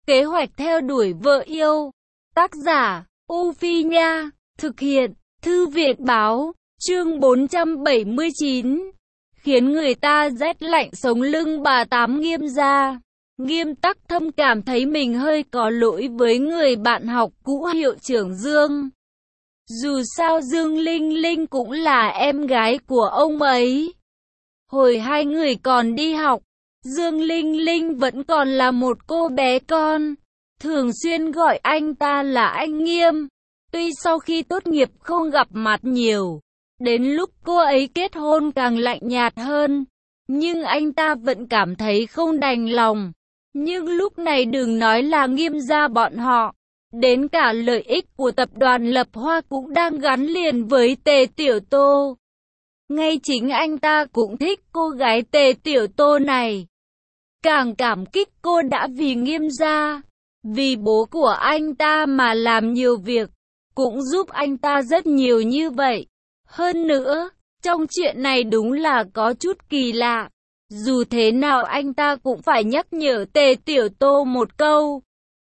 Kế hoạch theo đuổi vợ yêu. Tác giả, U Phi Nha. Thực hiện, Thư viện Báo. Chương 479. Khiến người ta rét lạnh sống lưng. Bà Tám Nghiêm gia. Nghiêm Tắc Thâm cảm thấy mình hơi có lỗi với người bạn học cũ hiệu trưởng Dương. Dù sao Dương Linh Linh cũng là em gái của ông ấy. Hồi hai người còn đi học, Dương Linh Linh vẫn còn là một cô bé con, thường xuyên gọi anh ta là anh Nghiêm. Tuy sau khi tốt nghiệp không gặp mặt nhiều, đến lúc cô ấy kết hôn càng lạnh nhạt hơn, nhưng anh ta vẫn cảm thấy không đành lòng. Nhưng lúc này đừng nói là Nghiêm gia bọn họ, đến cả lợi ích của tập đoàn Lập Hoa cũng đang gắn liền với Tề Tiểu Tô. Ngay chính anh ta cũng thích cô gái Tề Tiểu Tô này. Càng cảm kích cô đã vì Nghiêm gia, vì bố của anh ta mà làm nhiều việc, cũng giúp anh ta rất nhiều như vậy. Hơn nữa, trong chuyện này đúng là có chút kỳ lạ. Dù thế nào anh ta cũng phải nhắc nhở Tề Tiểu Tô một câu.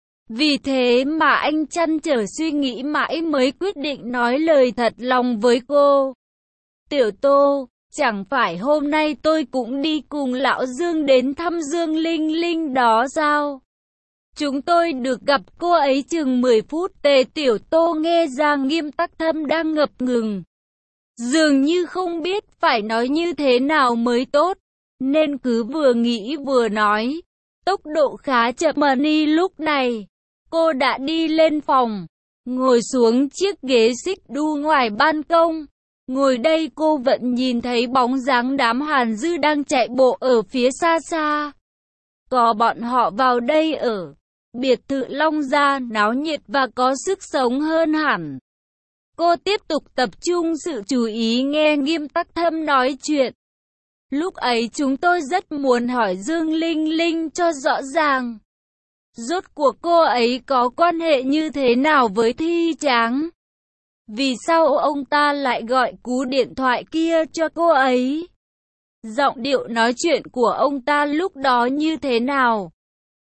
Vì thế mà anh trăn trở suy nghĩ mãi mới quyết định nói lời thật lòng với cô. Tiểu Tô, chẳng phải hôm nay tôi cũng đi cùng lão Dương đến thăm Dương Linh Linh đó sao? Chúng tôi được gặp cô ấy chừng 10 phút. Tề Tiểu Tô nghe ra Nghiêm Tắc Thâm đang ngập ngừng, dường như không biết phải nói như thế nào mới tốt, nên cứ vừa nghĩ vừa nói. Tốc độ khá chậm. Mani lúc này, cô đã đi lên phòng, ngồi xuống chiếc ghế xích đu ngoài ban công. Ngồi đây cô vẫn nhìn thấy bóng dáng đám Hàn Dư đang chạy bộ ở phía xa xa. Có bọn họ vào đây ở. Biệt thự Long Gia náo nhiệt và có sức sống hơn hẳn. Cô tiếp tục tập trung sự chú ý nghe Nghiêm Tắc Thâm nói chuyện. Lúc ấy chúng tôi rất muốn hỏi Dương Linh Linh cho rõ ràng. Rốt cuộc cô ấy có quan hệ như thế nào với Thi Tráng? Vì sao ông ta lại gọi cú điện thoại kia cho cô ấy? Giọng điệu nói chuyện của ông ta lúc đó như thế nào?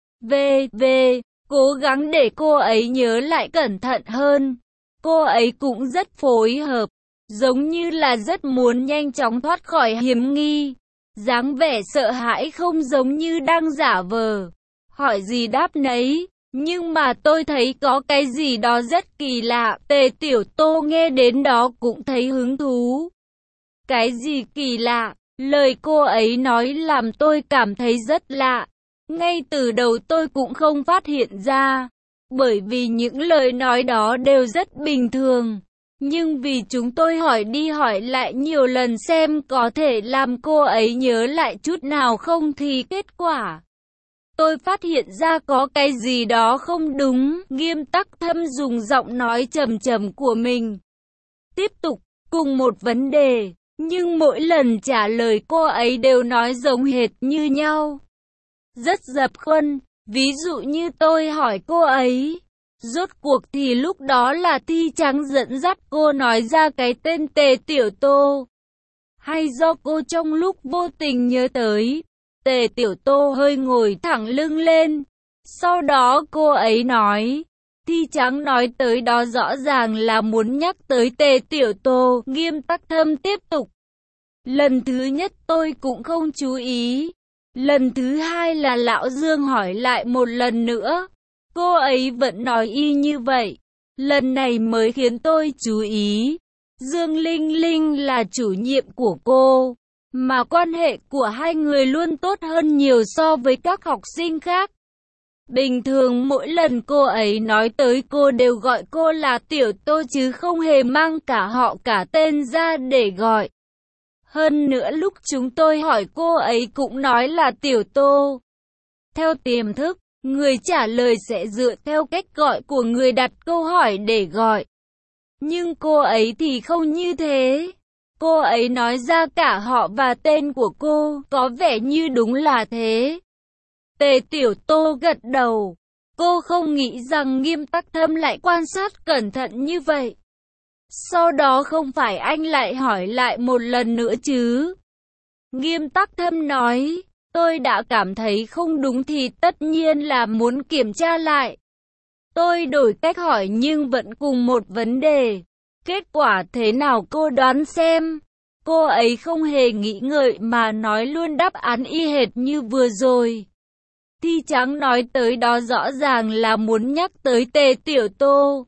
Cố gắng để cô ấy nhớ lại cẩn thận hơn. Cô ấy cũng rất phối hợp, giống như là rất muốn nhanh chóng thoát khỏi hiểm nghi. Dáng vẻ sợ hãi không giống như đang giả vờ. Hỏi gì đáp nấy. Nhưng mà tôi thấy có cái gì đó rất kỳ lạ. Tề Tiểu Tô nghe đến đó cũng thấy hứng thú. Cái gì kỳ lạ? Lời cô ấy nói làm tôi cảm thấy rất lạ. Ngay từ đầu tôi cũng không phát hiện ra, bởi vì những lời nói đó đều rất bình thường. Nhưng vì chúng tôi hỏi đi hỏi lại nhiều lần xem có thể làm cô ấy nhớ lại chút nào không thì kết quả, tôi phát hiện ra có cái gì đó không đúng. Nghiêm Tắc Thâm dùng giọng nói trầm trầm của mình tiếp tục cùng một vấn đề, nhưng mỗi lần trả lời cô ấy đều nói giống hệt như nhau, rất dập khuôn. Ví dụ như tôi hỏi cô ấy, rốt cuộc thì lúc đó là Thi Trắng dẫn dắt cô nói ra cái tên Tề Tiểu Tô, hay do cô trong lúc vô tình nhớ tới? Tề Tiểu Tô hơi ngồi thẳng lưng lên. Sau đó cô ấy nói, Thi Trắng nói tới đó rõ ràng là muốn nhắc tới Tề Tiểu Tô. Nghiêm Tắc Thâm tiếp tục. Lần thứ nhất tôi cũng không chú ý. Lần thứ hai là lão Dương hỏi lại một lần nữa. Cô ấy vẫn nói y như vậy. Lần này mới khiến tôi chú ý. Dương Linh Linh là chủ nhiệm của cô, mà quan hệ của hai người luôn tốt hơn nhiều so với các học sinh khác. Bình thường mỗi lần cô ấy nói tới cô đều gọi cô là Tiểu Tô chứ không hề mang cả họ cả tên ra để gọi. Hơn nữa lúc chúng tôi hỏi cô ấy cũng nói là Tiểu Tô. Theo tiềm thức, người trả lời sẽ dựa theo cách gọi của người đặt câu hỏi để gọi. Nhưng cô ấy thì không như thế. Cô ấy nói ra cả họ và tên của cô, có vẻ như đúng là thế. Tề Tiểu Tô gật đầu. Cô không nghĩ rằng Nghiêm Tắc Thâm lại quan sát cẩn thận như vậy. Sau đó không phải anh lại hỏi lại một lần nữa chứ? Nghiêm Tắc Thâm nói, tôi đã cảm thấy không đúng thì tất nhiên là muốn kiểm tra lại. Tôi đổi cách hỏi nhưng vẫn cùng một vấn đề. Kết quả thế nào cô đoán xem? Cô ấy không hề nghĩ ngợi mà nói luôn đáp án y hệt như vừa rồi. Thi Trắng nói tới đó rõ ràng là muốn nhắc tới Tề Tiểu Tô.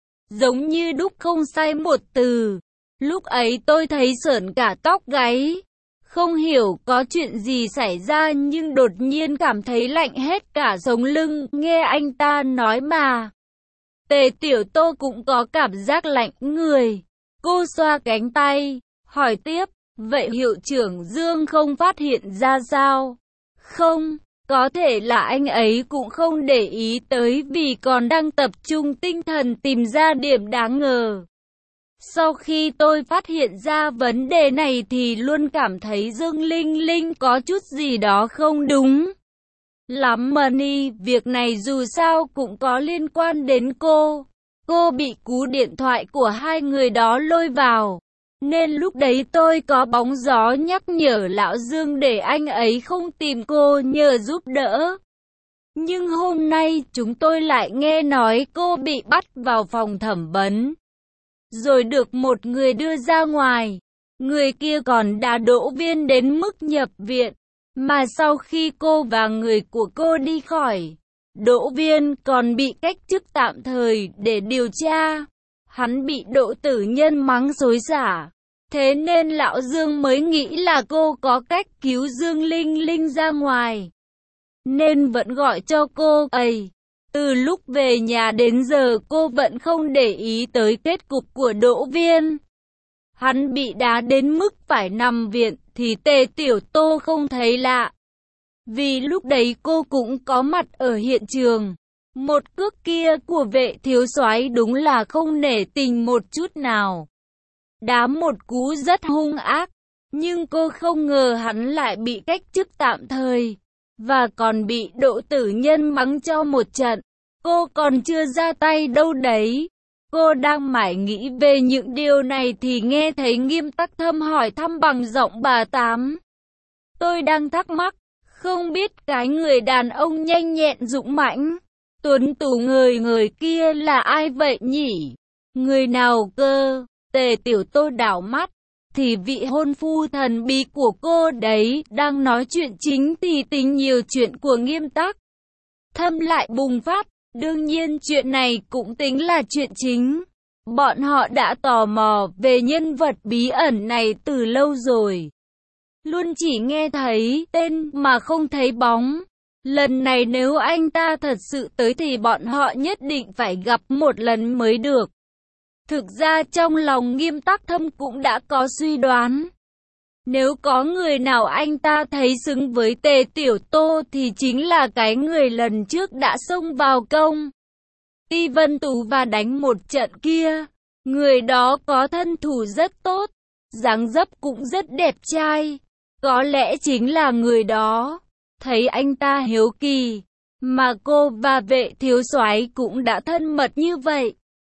Giống như đúc không sai một từ. Lúc ấy tôi thấy sởn cả tóc gáy. Không hiểu có chuyện gì xảy ra nhưng đột nhiên cảm thấy lạnh hết cả sống lưng. Nghe anh ta nói mà. Tề Tiểu Tô cũng có cảm giác lạnh người. Cô xoa cánh tay, hỏi tiếp, vậy hiệu trưởng Dương không phát hiện ra sao? Không, có thể là anh ấy cũng không để ý tới vì còn đang tập trung tinh thần tìm ra điểm đáng ngờ. Sau khi tôi phát hiện ra vấn đề này thì luôn cảm thấy Dương Linh Linh có chút gì đó không đúng lắm mà ni, việc này dù sao cũng có liên quan đến cô. Cô bị cú điện thoại của hai người đó lôi vào. Nên lúc đấy tôi có bóng gió nhắc nhở lão Dương để anh ấy không tìm cô nhờ giúp đỡ. Nhưng hôm nay chúng tôi lại nghe nói cô bị bắt vào phòng thẩm vấn. Rồi được một người đưa ra ngoài. Người kia còn đá Đỗ Viên đến mức nhập viện. Mà sau khi cô và người của cô đi khỏi, Đỗ Viên còn bị cách chức tạm thời để điều tra. Hắn bị Đỗ Tử Nhân mắng xối xả. Thế nên lão Dương mới nghĩ là cô có cách cứu Dương Linh Linh ra ngoài. Nên vẫn gọi cho cô ấy. Từ lúc về nhà đến giờ cô vẫn không để ý tới kết cục của Đỗ Viên. Hắn bị đá đến mức phải nằm viện thì Tề Tiểu Tô không thấy lạ. Vì lúc đấy cô cũng có mặt ở hiện trường. Một cước kia của Vệ thiếu soái đúng là không nể tình một chút nào. Đá một cú rất hung ác. Nhưng cô không ngờ hắn lại bị cách chức tạm thời. Và còn bị Đỗ Tử Nhân mắng cho một trận. Cô còn chưa ra tay đâu đấy. Cô đang mải nghĩ về những điều này thì nghe thấy Nghiêm Tắc Thâm hỏi thăm bằng giọng bà Tám. Tôi đang thắc mắc, không biết cái người đàn ông nhanh nhẹn dũng mãnh, tuấn tú người kia là ai vậy nhỉ? Người nào cơ? Tề Tiểu Tô đảo mắt, thì vị hôn phu thần bí của cô đấy, đang nói chuyện chính thì tính nhiều chuyện của Nghiêm Tắc Thâm lại bùng phát. Đương nhiên chuyện này cũng tính là chuyện chính. Bọn họ đã tò mò về nhân vật bí ẩn này từ lâu rồi. Luôn chỉ nghe thấy tên mà không thấy bóng. Lần này nếu anh ta thật sự tới thì bọn họ nhất định phải gặp một lần mới được. Thực ra trong lòng Nghiêm Tắc Thâm cũng đã có suy đoán. Nếu có người nào anh ta thấy xứng với Tề Tiểu Tô thì chính là cái người lần trước đã xông vào công ty Vân Tú và đánh một trận kia. Người đó có thân thủ rất tốt, dáng dấp cũng rất đẹp trai. Có lẽ chính là người đó. Thấy anh ta hiếu kỳ, mà cô và Vệ thiếu soái cũng đã thân mật như vậy.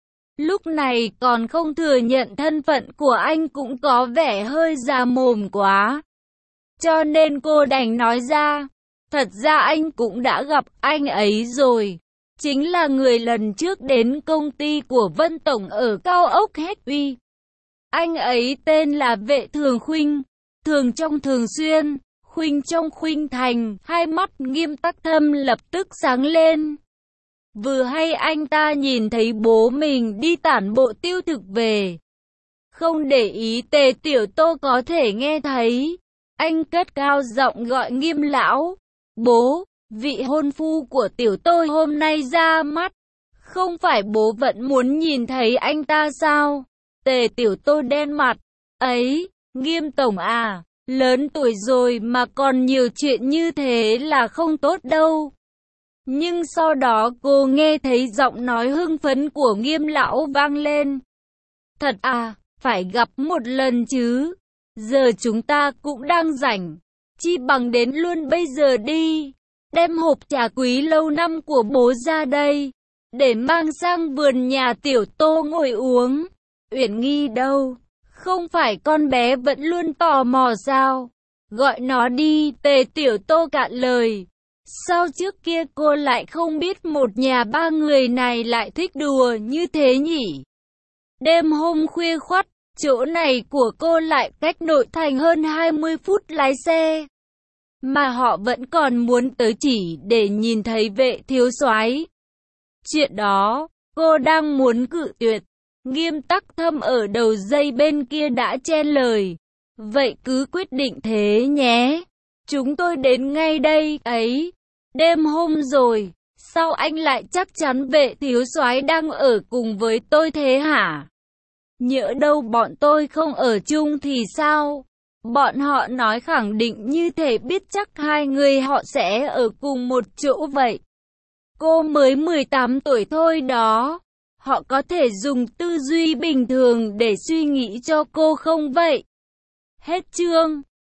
Lúc này còn không thừa nhận thân phận của anh cũng có vẻ hơi già mồm quá. Cho nên cô đành nói ra, thật ra anh cũng đã gặp anh ấy rồi. Chính là người lần trước đến công ty của Vân Tổng ở cao ốc Hết Uy. Anh ấy tên là Vệ Thường Khuynh, thường trong thường xuyên, khuynh trong khuynh thành. Hai mắt Nghiêm Tắc Thâm lập tức sáng lên. Vừa hay anh ta nhìn thấy bố mình đi tản bộ tiêu thực về. Không để ý Tề Tiểu Tô có thể nghe thấy. Anh cất cao giọng gọi Nghiêm lão. Bố, vị hôn phu của Tiểu Tô hôm nay ra mắt. Không phải bố vẫn muốn nhìn thấy anh ta sao? Tề Tiểu Tô đen mặt. Ấy, Nghiêm tổng à, lớn tuổi rồi mà còn nhiều chuyện như thế là không tốt đâu. Nhưng sau đó cô nghe thấy giọng nói hưng phấn của Nghiêm lão vang lên. Thật à, phải gặp một lần chứ. Giờ chúng ta cũng đang rảnh. Chi bằng đến luôn bây giờ đi. Đem hộp trà quý lâu năm của bố ra đây. Để mang sang vườn nhà Tiểu Tô ngồi uống. Uyển Nghi đâu? Không phải con bé vẫn luôn tò mò sao? Gọi nó đi, Tề Tiểu Tô cạn lời. Sao trước kia cô lại không biết một nhà ba người này lại thích đùa như thế nhỉ? Đêm hôm khuya khoắt, chỗ này của cô lại cách nội thành hơn 20 phút lái xe. Mà họ vẫn còn muốn tới chỉ để nhìn thấy Vệ thiếu soái. Chuyện đó, cô đang muốn cự tuyệt. Nghiêm Tắc Thâm ở đầu dây bên kia đã chen lời. Vậy cứ quyết định thế nhé. Chúng tôi đến ngay đây ấy. Đêm hôm rồi, sao anh lại chắc chắn Vệ thiếu soái đang ở cùng với tôi thế hả? Nhỡ đâu bọn tôi không ở chung thì sao? Bọn họ nói khẳng định như thể biết chắc hai người họ sẽ ở cùng một chỗ vậy. Cô mới 18 tuổi thôi đó. Họ có thể dùng tư duy bình thường để suy nghĩ cho cô không vậy? Hết chương.